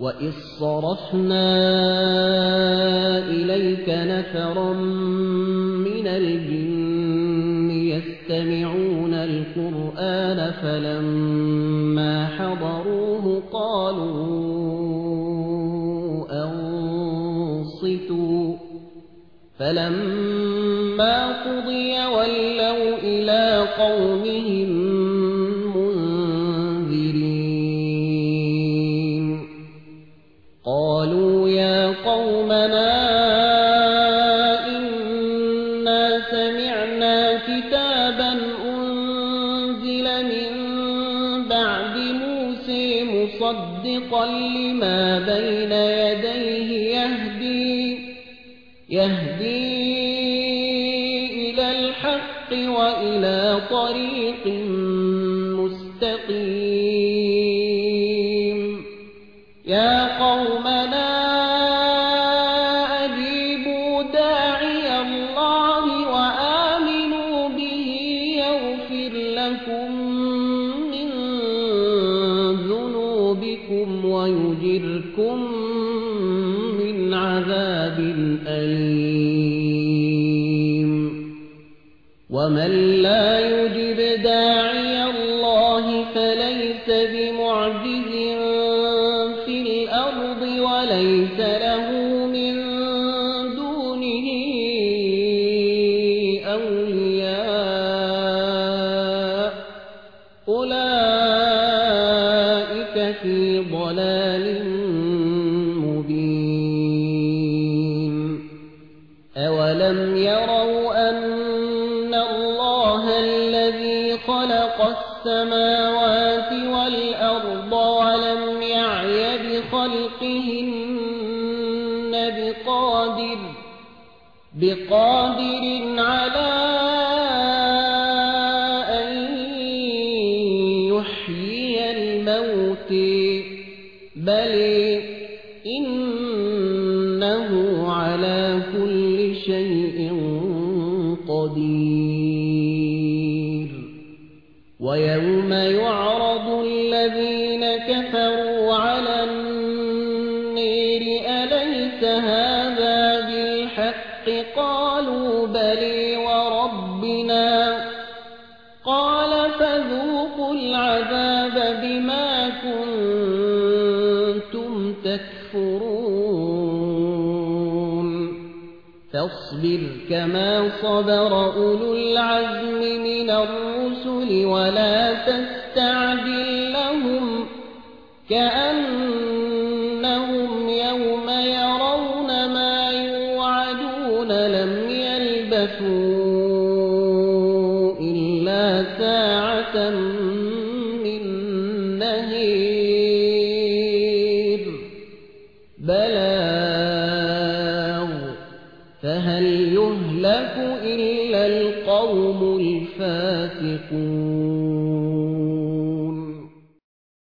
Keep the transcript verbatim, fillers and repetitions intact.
وَإِذْ صَرَفْنَا إِلَيْكَ نَفَرًا مِنَ الْجِنِّ يَسْتَمِعُونَ الْقُرْآنَ فَلَمَّا حَضَرُوهُ قَالُوا أَنصِتُوا فَلَمَّا قُضِيَ وَلَّوْا إِلَى قَوْمِهِمْ مُنذِرِينَ قَالُوا يَا قَوْمَنَا إِنَّا سَمِعْنَا كِتَابًا أُنزِلَ مِن بَعْدِ مُوسَىٰ مُصَدِّقًا لِّمَا بَيْنَ يَدَيْهِ يَهْدِي يَهْدِي إِلَى الْحَقِّ وَإِلَى طَرِيقٍ مُّسْتَقِيمٍ يَا قَوْمَنَا أَجِيبُوا دَاعِيَ اللَّهِ وَآمِنُوا بِهِ يَغْفِرْ لَكُم مِّن ذُنُوبِكُمْ وَيُجِرْكُم مِّنْ عَذَابٍ أَلِيمٍ وَمَن لَّا يُجِبْ دَاعِيَ اللَّهِ فَلَيْسَ بِمُعْجِزٍ فِي الْأَرْضِ وَلَيْسَ لَهُ مِن دُونِهِ أَوْلِيَاءُ أُولَٰئِكَ فِي ضَلَالٍ مُّبِينٍ أَوَلَمْ يَرَوْا أَنَّ اللَّهَ الَّذِي خَلَقَ السَّمَاوَاتِ وَالْأَرْضَ وَلَمْ يَعْيَ بِخَلْقِهِنَّ بِقَادِرٍ بِقَادِرٍ عَلَىٰ أَن يُحْيِيَ الْمَوْتَىٰ بَلْ إِنَّهُ عَلَىٰ كُلِّ شَيْءٍ قَدِيرٌ وَيَوْمَ يُعْرَضُ الَّذِينَ كَفَرُوا عَلَى النَّارِ أَلَيْسَ هَٰذَا بِالْحَقِّ قَالُوا بَلَىٰ وَرَبِّنَا قَالَ فَذُوقُوا الْعَذَابَ بِمَا كُنتُمْ تَكْفُرُونَ فاصبر كما صبر أولو العزم من الرسل ولا تستعجل لهم كأنهم يوم يرون ما يوعدون لم يلبثوا إلا ساعة من نهير بلاغ فهل يهلك إلا القوم الفاسقون